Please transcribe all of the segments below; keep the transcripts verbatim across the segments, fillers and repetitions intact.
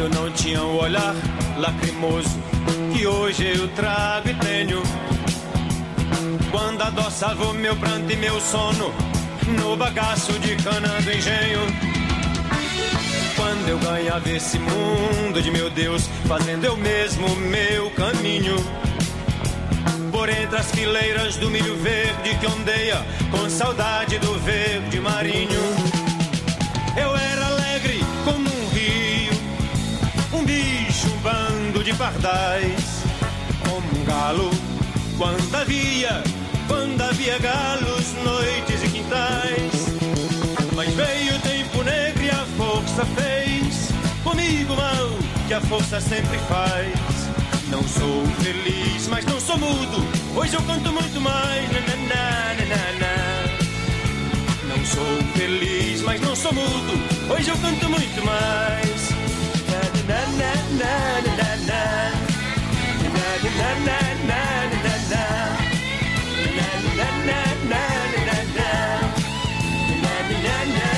eu não tinha o olhar lacrimoso que hoje eu trago e tenho. Quando adoçava o meu pranto e meu sono no bagaço de cana do engenho. Quando eu ganhava esse mundo de meu Deus, fazendo eu mesmo o meu caminho por entre as fileiras do milho verde que ondeia com saudade do verde marinho. Eu era alegre como um rio, um bicho, um bando de pardais, como um galo quando havia, quando havia galos, noites e quintais. Mas veio o tempo negro e a força fez comigo mal que a força sempre faz. Não sou feliz, mas não sou mudo, hoje eu canto muito mais. Na, na, na, na, na. Não sou feliz, mas não sou mudo, hoje eu canto muito mais. Na, na, na, na, na, na. Na, na, na, na, na, na. Na, na, na, na, na, na. Na, na, na.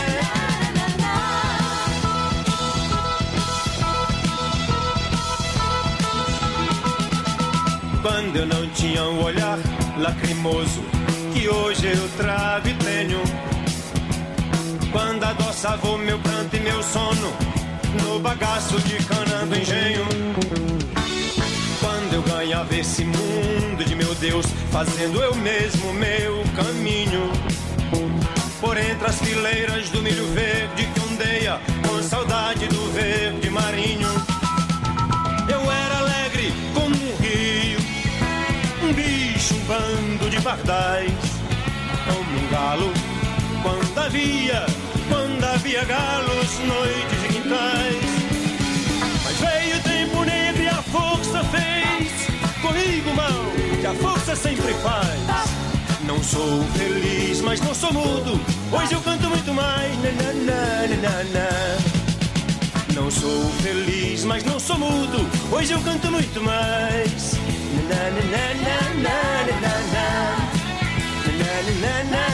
Quando eu não tinha um olhar lacrimoso que hoje eu trago e tenho. Quando adoçava o meu pranto e meu sono no bagaço de cana do engenho. Quando eu ganhava esse mundo de meu Deus, fazendo eu mesmo meu caminho por entre as fileiras do milho verde que ondeia com saudade do verde marinho. Eu era alegre como um rio, um bicho, um bando de pardais, como um galo quando havia, quando havia galos, noites e quintais. Mas veio o tempo negro e a força fez comigo mal que a força sempre faz. Não sou feliz, mas não sou mudo, hoje eu canto muito mais. Na, na, na, na, na. Não sou feliz, mas não sou mudo, hoje eu canto muito mais. Na, na, na, na, na, na, na. Na, na, na, na.